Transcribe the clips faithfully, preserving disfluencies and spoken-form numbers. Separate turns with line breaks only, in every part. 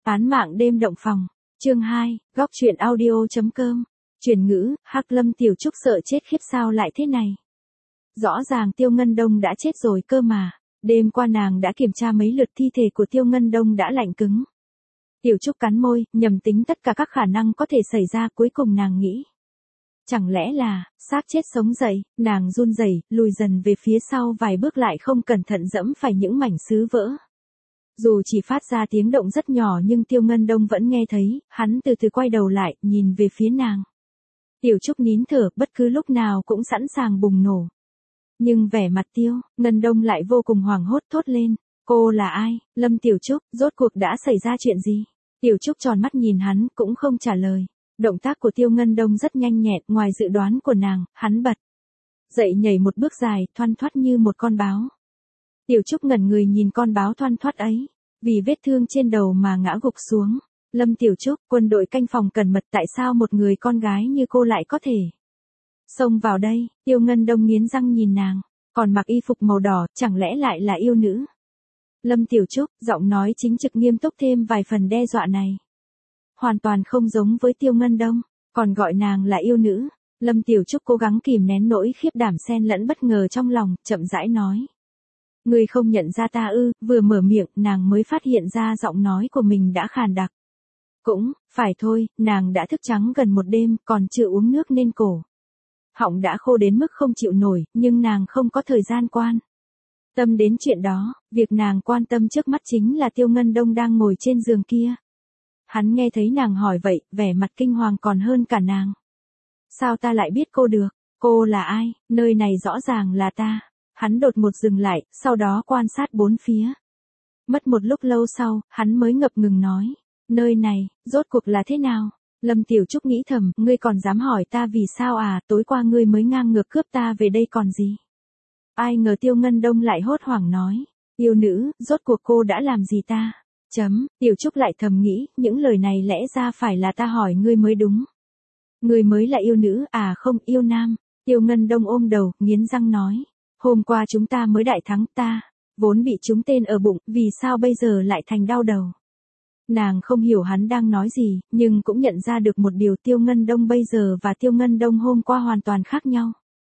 Án mạng đêm động phòng. Chương hai, góc truyện audio.com. Chuyển ngữ, Hắc Lâm Tiểu Trúc sợ chết khiếp sao lại thế này. Rõ ràng Tiêu Ngân Đông đã chết rồi cơ mà. Đêm qua nàng đã kiểm tra mấy lượt thi thể của Tiêu Ngân Đông đã lạnh cứng. Tiểu Trúc cắn môi, nhầm tính tất cả các khả năng có thể xảy ra, cuối cùng nàng nghĩ. Chẳng lẽ là, xác chết sống dậy, nàng run rẩy, lùi dần về phía sau vài bước lại không cẩn thận dẫm phải những mảnh sứ vỡ. Dù chỉ phát ra tiếng động rất nhỏ nhưng Tiêu Ngân Đông vẫn nghe thấy, hắn từ từ quay đầu lại, nhìn về phía nàng. Tiểu Trúc nín thở, bất cứ lúc nào cũng sẵn sàng bùng nổ. Nhưng vẻ mặt Tiêu Ngân Đông lại vô cùng hoảng hốt, thốt lên, cô là ai, Lâm Tiểu Trúc, rốt cuộc đã xảy ra chuyện gì? Tiểu Trúc tròn mắt nhìn hắn, cũng không trả lời. Động tác của Tiêu Ngân Đông rất nhanh nhẹn, ngoài dự đoán của nàng, hắn bật dậy nhảy một bước dài, thoăn thoắt như một con báo. Tiểu Trúc ngẩn người nhìn con báo thoăn thoắt ấy, vì vết thương trên đầu mà ngã gục xuống. Lâm Tiểu Trúc, quân đội canh phòng cẩn mật, tại sao một người con gái như cô lại có thể xông vào đây? Tiêu Ngân Đông nghiến răng nhìn nàng, còn mặc y phục màu đỏ, chẳng lẽ lại là yêu nữ? Lâm Tiểu Trúc, giọng nói chính trực nghiêm túc thêm vài phần đe dọa này. Hoàn toàn không giống với Tiêu Ngân Đông, còn gọi nàng là yêu nữ. Lâm Tiểu Trúc cố gắng kìm nén nỗi khiếp đảm xen lẫn bất ngờ trong lòng, chậm rãi nói. Ngươi không nhận ra ta ư? Vừa mở miệng, nàng mới phát hiện ra giọng nói của mình đã khàn đặc. Cũng, phải thôi, nàng đã thức trắng gần một đêm, còn chưa uống nước nên cổ họng đã khô đến mức không chịu nổi, nhưng nàng không có thời gian quan tâm đến chuyện đó, việc nàng quan tâm trước mắt chính là Tiêu Ngân Đông đang ngồi trên giường kia. Hắn nghe thấy nàng hỏi vậy, vẻ mặt kinh hoàng còn hơn cả nàng. Sao ta lại biết cô được? Cô là ai? Nơi này rõ ràng là ta. Hắn đột ngột dừng lại, sau đó quan sát bốn phía. Mất một lúc lâu sau, hắn mới ngập ngừng nói. Nơi này, rốt cuộc là thế nào? Lâm Tiểu Trúc nghĩ thầm, ngươi còn dám hỏi ta vì sao à, tối qua ngươi mới ngang ngược cướp ta về đây còn gì? Ai ngờ Tiêu Ngân Đông lại hốt hoảng nói. Yêu nữ, rốt cuộc cô đã làm gì ta? Chấm, Tiểu Trúc lại thầm nghĩ, những lời này lẽ ra phải là ta hỏi ngươi mới đúng. Ngươi mới là yêu nữ, à không, yêu nam. Tiêu Ngân Đông ôm đầu, nghiến răng nói. Hôm qua chúng ta mới đại thắng, ta vốn bị trúng tên ở bụng, vì sao bây giờ lại thành đau đầu? Nàng không hiểu hắn đang nói gì, nhưng cũng nhận ra được một điều, Tiêu Ngân Đông bây giờ và Tiêu Ngân Đông hôm qua hoàn toàn khác nhau.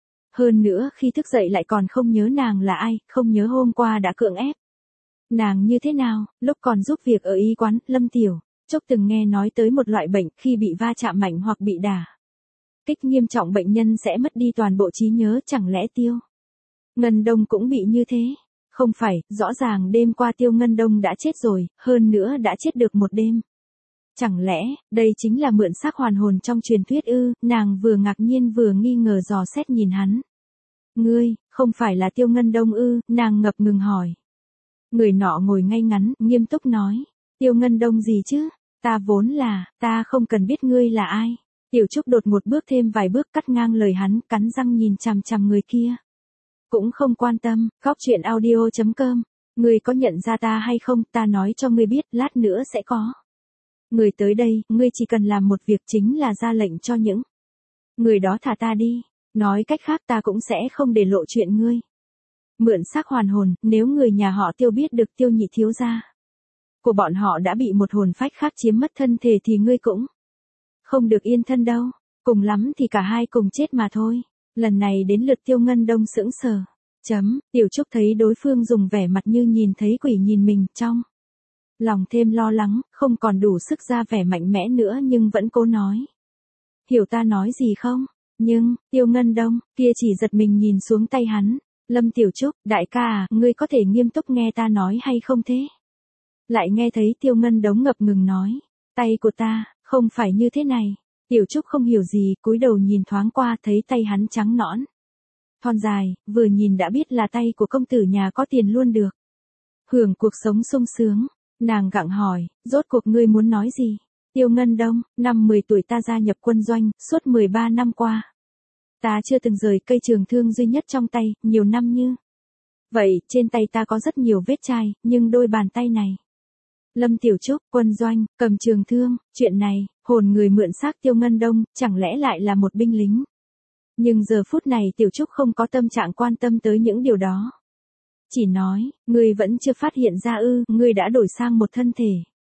Hơn nữa khi thức dậy lại còn không nhớ nàng là ai, không nhớ hôm qua đã cưỡng ép nàng như thế nào. Lúc còn giúp việc ở y quán, Lâm Tiểu Trúc từng nghe nói tới một loại bệnh, khi bị va chạm mạnh hoặc bị đả kích nghiêm trọng bệnh nhân sẽ mất đi toàn bộ trí nhớ, chẳng lẽ Tiêu Ngân Đông cũng bị như thế? Không phải, rõ ràng đêm qua Tiêu Ngân Đông đã chết rồi, hơn nữa đã chết được một đêm. Chẳng lẽ, đây chính là mượn xác hoàn hồn trong truyền thuyết ư? Nàng vừa ngạc nhiên vừa nghi ngờ dò xét nhìn hắn. Ngươi, không phải là Tiêu Ngân Đông ư? Nàng ngập ngừng hỏi. Người nọ ngồi ngay ngắn, nghiêm túc nói. Tiêu Ngân Đông gì chứ? Ta vốn là, ta không cần biết ngươi là ai. Tiểu Trúc đột một bước thêm vài bước cắt ngang lời hắn, cắn răng nhìn chằm chằm người kia. Cũng không quan tâm, góc truyện audio.com. Ngươi có nhận ra ta hay không, ta nói cho ngươi biết, lát nữa sẽ có người tới đây, ngươi chỉ cần làm một việc, chính là ra lệnh cho những người đó thả ta đi. Nói cách khác, ta cũng sẽ không để lộ chuyện ngươi mượn xác hoàn hồn. Nếu người nhà họ Tiêu biết được Tiêu nhị thiếu gia của bọn họ đã bị một hồn phách khác chiếm mất thân thể thì ngươi cũng không được yên thân đâu. Cùng lắm thì cả hai cùng chết mà thôi. Lần này đến lượt Tiêu Ngân Đông sững sờ. Chấm, Tiểu Trúc thấy đối phương dùng vẻ mặt như nhìn thấy quỷ nhìn mình, trong lòng thêm lo lắng, không còn đủ sức ra vẻ mạnh mẽ nữa nhưng vẫn cố nói. Hiểu ta nói gì không? Nhưng, Tiêu Ngân Đông, kia chỉ giật mình nhìn xuống tay hắn. Lâm Tiểu Trúc, đại ca à, ngươi có thể nghiêm túc nghe ta nói hay không thế? Lại nghe thấy Tiêu Ngân Đông ngập ngừng nói. Tay của ta, không phải như thế này. Tiểu Trúc không hiểu gì, cúi đầu nhìn thoáng qua thấy tay hắn trắng nõn, thon dài, vừa nhìn đã biết là tay của công tử nhà có tiền luôn được hưởng cuộc sống sung sướng. Nàng gặng hỏi, rốt cuộc ngươi muốn nói gì? Tiêu Ngân Đông, năm mười tuổi ta gia nhập quân doanh, suốt mười ba năm qua ta chưa từng rời cây trường thương duy nhất trong tay, nhiều năm như vậy, trên tay ta có rất nhiều vết chai, nhưng đôi bàn tay này. Lâm Tiểu Trúc, quân doanh, cầm trường thương, chuyện này, hồn người mượn xác Tiêu Ngân Đông, chẳng lẽ lại là một binh lính? Nhưng giờ phút này Tiểu Trúc không có tâm trạng quan tâm tới những điều đó. Chỉ nói, ngươi vẫn chưa phát hiện ra ư, ngươi đã đổi sang một thân thể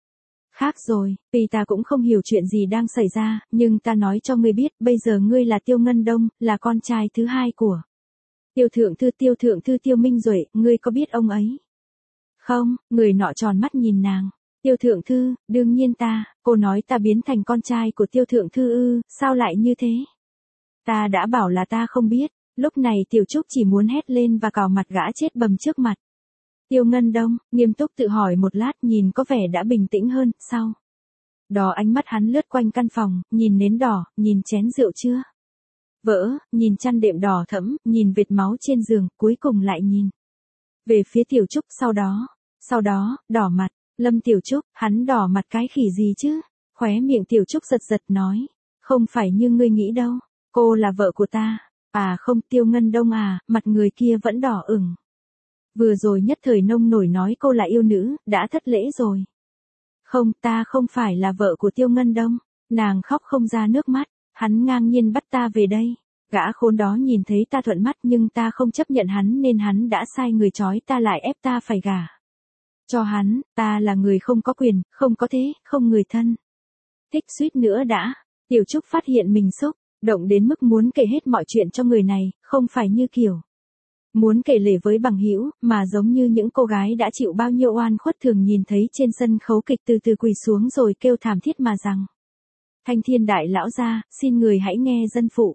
Khác rồi, vì ta cũng không hiểu chuyện gì đang xảy ra, nhưng ta nói cho ngươi biết, bây giờ ngươi là Tiêu Ngân Đông, là con trai thứ hai của Tiêu Thượng Thư Tiêu Thượng Thư Tiêu Minh Duệ, ngươi có biết ông ấy? Không, người nọ tròn mắt nhìn nàng. Tiêu Thượng Thư, đương nhiên ta, cô nói ta biến thành con trai của Tiêu Thượng Thư ư, sao lại như thế? Ta đã bảo là ta không biết, lúc này Tiểu Trúc chỉ muốn hét lên và cào mặt gã chết bầm trước mặt. Tiêu Ngân Đông, nghiêm túc tự hỏi một lát nhìn có vẻ đã bình tĩnh hơn, sau đó ánh mắt hắn lướt quanh căn phòng, nhìn nến đỏ, nhìn chén rượu chưa vỡ, nhìn chăn đệm đỏ thẫm, nhìn vệt máu trên giường, cuối cùng lại nhìn về phía Tiểu Trúc, sau đó, sau đó, đỏ mặt, Lâm Tiểu Trúc, hắn đỏ mặt cái khỉ gì chứ? Khóe miệng Tiểu Trúc giật giật nói, không phải như ngươi nghĩ đâu, cô là vợ của ta. À không, Tiêu Ngân Đông à, mặt người kia vẫn đỏ ửng. Vừa rồi nhất thời nông nổi nói cô là yêu nữ, đã thất lễ rồi. Không, ta không phải là vợ của Tiêu Ngân Đông. Nàng khóc không ra nước mắt, hắn ngang nhiên bắt ta về đây. Gã khốn đó nhìn thấy ta thuận mắt nhưng ta không chấp nhận hắn nên hắn đã sai người trói ta lại ép ta phải gả cho hắn, ta là người không có quyền, không có thế, không người thân. Thích suýt nữa đã, Tiểu Trúc phát hiện mình xúc động đến mức muốn kể hết mọi chuyện cho người này, không phải như kiểu muốn kể lể với bằng hữu, mà giống như những cô gái đã chịu bao nhiêu oan khuất thường nhìn thấy trên sân khấu kịch từ từ quỳ xuống rồi kêu thảm thiết mà rằng: Thanh Thiên đại lão gia, xin người hãy nghe dân phụ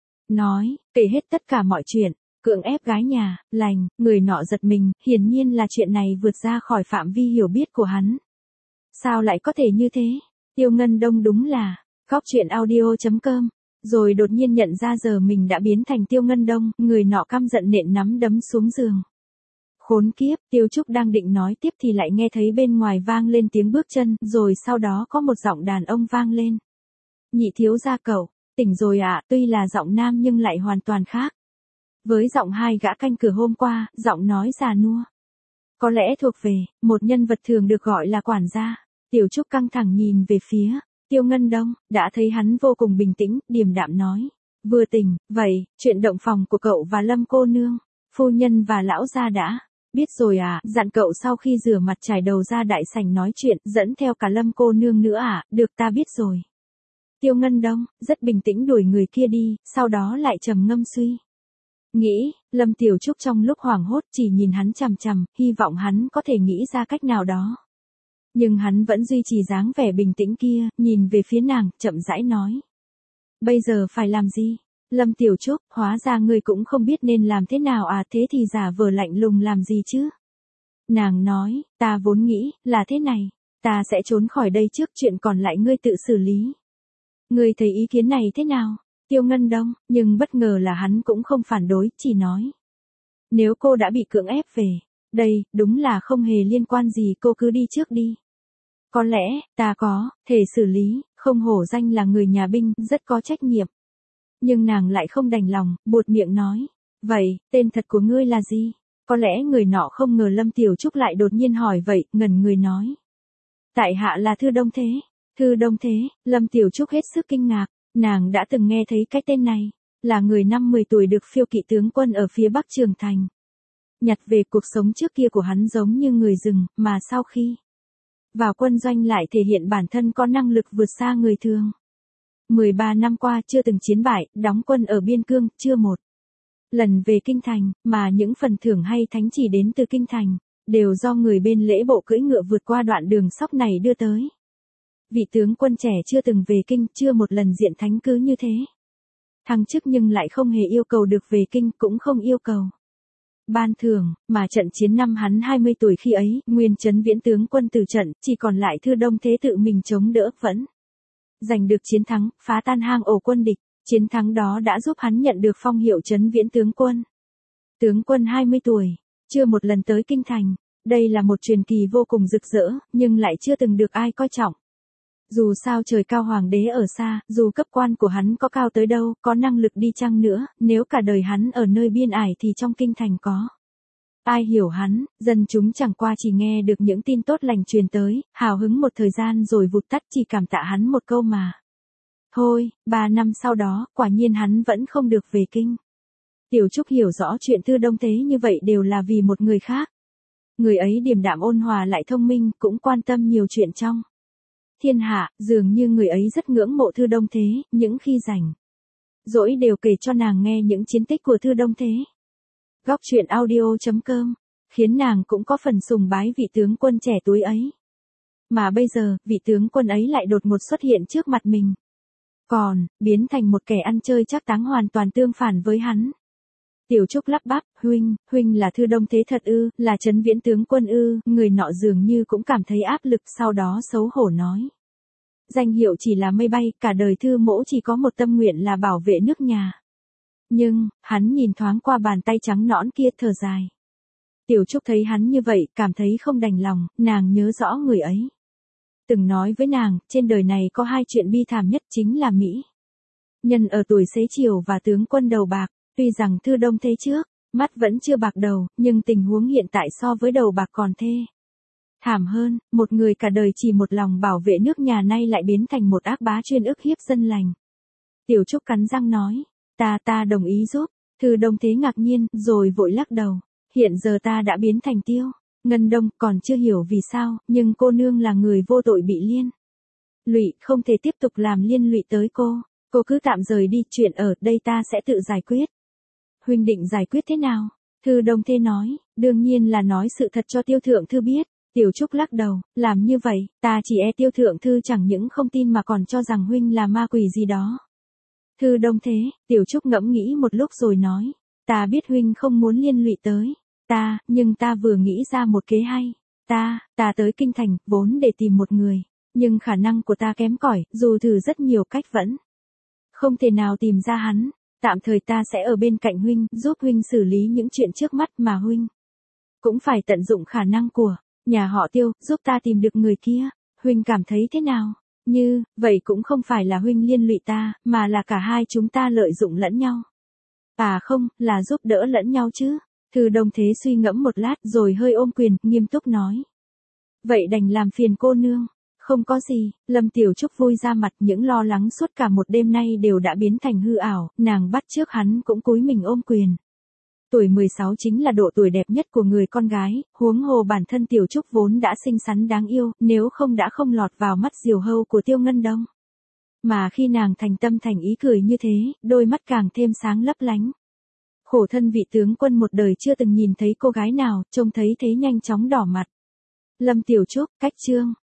nói, kể hết tất cả mọi chuyện, cưỡng ép gái nhà, lành, người nọ giật mình, hiển nhiên là chuyện này vượt ra khỏi phạm vi hiểu biết của hắn. Sao lại có thể như thế? Tiêu Ngân Đông đúng là, góc truyện audio chấm com. Rồi đột nhiên nhận ra giờ mình đã biến thành Tiêu Ngân Đông, người nọ căm giận nện nắm đấm xuống giường. Khốn kiếp, Tiêu Trúc đang định nói tiếp thì lại nghe thấy bên ngoài vang lên tiếng bước chân, rồi sau đó có một giọng đàn ông vang lên. Nhị thiếu gia cậu, tỉnh rồi ạ, à, tuy là giọng nam nhưng lại hoàn toàn khác với giọng hai gã canh cửa hôm qua, giọng nói già nua. Có lẽ thuộc về một nhân vật thường được gọi là quản gia. Tiểu Trúc căng thẳng nhìn về phía Tiêu Ngân Đông, đã thấy hắn vô cùng bình tĩnh, điềm đạm nói. Vừa tỉnh, vậy, chuyện động phòng của cậu và Lâm cô nương, phu nhân và lão gia đã biết rồi à, dặn cậu sau khi rửa mặt trải đầu ra đại sảnh nói chuyện, dẫn theo cả Lâm cô nương nữa à, được ta biết rồi. Tiêu Ngân Đông, rất bình tĩnh đuổi người kia đi, sau đó lại trầm ngâm suy nghĩ, Lâm Tiểu Trúc trong lúc hoảng hốt chỉ nhìn hắn chằm chằm, hy vọng hắn có thể nghĩ ra cách nào đó. Nhưng hắn vẫn duy trì dáng vẻ bình tĩnh kia, nhìn về phía nàng, chậm rãi nói. Bây giờ phải làm gì? Lâm Tiểu Trúc, hóa ra ngươi cũng không biết nên làm thế nào à, thế thì giả vờ lạnh lùng làm gì chứ? Nàng nói, ta vốn nghĩ, là thế này, ta sẽ trốn khỏi đây trước, chuyện còn lại ngươi tự xử lý. Ngươi thấy ý kiến này thế nào? Tiêu Ngân Đông, nhưng bất ngờ là hắn cũng không phản đối, chỉ nói. Nếu cô đã bị cưỡng ép về đây, đúng là không hề liên quan gì, cô cứ đi trước đi. Có lẽ, ta có thể xử lý, không hổ danh là người nhà binh, rất có trách nhiệm. Nhưng nàng lại không đành lòng, buột miệng nói. Vậy, tên thật của ngươi là gì? Có lẽ người nọ không ngờ Lâm Tiểu Trúc lại đột nhiên hỏi vậy, ngẩn người nói. Tại hạ là Thư Đông Thế. Thư Đông Thế, Lâm Tiểu Trúc hết sức kinh ngạc, nàng đã từng nghe thấy cái tên này, là người năm mười tuổi được phiêu kỵ tướng quân ở phía Bắc Trường Thành nhặt về. Cuộc sống trước kia của hắn giống như người rừng, mà sau khi vào quân doanh lại thể hiện bản thân có năng lực vượt xa người thường. mười ba năm qua chưa từng chiến bại, đóng quân ở biên cương, chưa một lần về kinh thành, mà những phần thưởng hay thánh chỉ đến từ kinh thành, đều do người bên lễ bộ cưỡi ngựa vượt qua đoạn đường sóc này đưa tới. Vị tướng quân trẻ chưa từng về kinh, chưa một lần diện thánh cứ như thế. Thăng chức nhưng lại không hề yêu cầu được về kinh, cũng không yêu cầu ban thưởng, mà trận chiến năm hắn hai mươi tuổi khi ấy, Nguyên Chấn Viễn tướng quân từ trận, chỉ còn lại Thư Đông Thế tự mình chống đỡ, vẫn giành được chiến thắng, phá tan hang ổ quân địch. Chiến thắng đó đã giúp hắn nhận được phong hiệu Chấn Viễn tướng quân. Tướng quân hai mươi tuổi, chưa một lần tới kinh thành. Đây là một truyền kỳ vô cùng rực rỡ, nhưng lại chưa từng được ai coi trọng. Dù sao trời cao hoàng đế ở xa, dù cấp quan của hắn có cao tới đâu, có năng lực đi chăng nữa, nếu cả đời hắn ở nơi biên ải thì trong kinh thành có ai hiểu hắn, dân chúng chẳng qua chỉ nghe được những tin tốt lành truyền tới, hào hứng một thời gian rồi vụt tắt, chỉ cảm tạ hắn một câu mà. Thôi, ba năm sau đó, quả nhiên hắn vẫn không được về kinh. Tiểu Trúc hiểu rõ chuyện Thư Đông Thế như vậy đều là vì một người khác. Người ấy điềm đạm ôn hòa lại thông minh, cũng quan tâm nhiều chuyện trong thiên hạ, dường như người ấy rất ngưỡng mộ Thư Đông Thế, những khi rảnh rỗi đều kể cho nàng nghe những chiến tích của Thư Đông Thế. Góc truyện audio chấm com, khiến nàng cũng có phần sùng bái vị tướng quân trẻ tuổi ấy. Mà bây giờ, vị tướng quân ấy lại đột ngột xuất hiện trước mặt mình. Còn, biến thành một kẻ ăn chơi trác táng hoàn toàn tương phản với hắn. Tiểu Trúc lắp bắp, huynh, huynh là Thư Đông Thế thật ư, là Trấn Viễn tướng quân ư, người nọ dường như cũng cảm thấy áp lực, sau đó xấu hổ nói. Danh hiệu chỉ là mây bay, cả đời Thư mỗ chỉ có một tâm nguyện là bảo vệ nước nhà. Nhưng, hắn nhìn thoáng qua bàn tay trắng nõn kia thở dài. Tiểu Trúc thấy hắn như vậy, cảm thấy không đành lòng, nàng nhớ rõ người ấy. Từng nói với nàng, trên đời này có hai chuyện bi thảm nhất chính là Mỹ nhân ở tuổi xế chiều và tướng quân đầu bạc. Tuy rằng Thư Đông Thế trước, mắt vẫn chưa bạc đầu, nhưng tình huống hiện tại so với đầu bạc còn thê thảm hơn, một người cả đời chỉ một lòng bảo vệ nước nhà nay lại biến thành một ác bá chuyên ức hiếp dân lành. Tiểu Trúc cắn răng nói, ta ta đồng ý giúp. Thư Đông Thế ngạc nhiên, rồi vội lắc đầu. Hiện giờ ta đã biến thành Tiêu Ngân Đông, còn chưa hiểu vì sao, nhưng cô nương là người vô tội bị liên lụy, không thể tiếp tục làm liên lụy tới cô. Cô cứ tạm rời đi, chuyện ở đây ta sẽ tự giải quyết. Huynh định giải quyết thế nào? Thư Đông Thế nói, đương nhiên là nói sự thật cho Tiêu Thượng Thư biết. Tiểu Trúc lắc đầu, làm như vậy, ta chỉ e Tiêu Thượng Thư chẳng những không tin mà còn cho rằng huynh là ma quỷ gì đó. Thư Đông Thế, Tiểu Trúc ngẫm nghĩ một lúc rồi nói, ta biết huynh không muốn liên lụy tới ta, nhưng ta vừa nghĩ ra một kế hay. Ta, ta tới Kinh Thành, vốn để tìm một người, nhưng khả năng của ta kém cỏi, dù thử rất nhiều cách vẫn không thể nào tìm ra hắn. Tạm thời ta sẽ ở bên cạnh huynh, giúp huynh xử lý những chuyện trước mắt mà huynh cũng phải tận dụng khả năng của nhà họ Tiêu, giúp ta tìm được người kia. Huynh cảm thấy thế nào? Như, vậy cũng không phải là huynh liên lụy ta, mà là cả hai chúng ta lợi dụng lẫn nhau. À không, là giúp đỡ lẫn nhau chứ. Thư Đông Thế suy ngẫm một lát rồi hơi ôm quyền, nghiêm túc nói. Vậy đành làm phiền cô nương. Không có gì, Lâm Tiểu Trúc vui ra mặt, những lo lắng suốt cả một đêm nay đều đã biến thành hư ảo, nàng bắt trước hắn cũng cúi mình ôm quyền. Tuổi mười sáu chính là độ tuổi đẹp nhất của người con gái, huống hồ bản thân Tiểu Trúc vốn đã xinh xắn đáng yêu, nếu không đã không lọt vào mắt diều hâu của Tiêu Ngân Đông. Mà khi nàng thành tâm thành ý cười như thế, đôi mắt càng thêm sáng lấp lánh. Khổ thân vị tướng quân một đời chưa từng nhìn thấy cô gái nào, trông thấy thế nhanh chóng đỏ mặt. Lâm Tiểu Trúc, cách chương.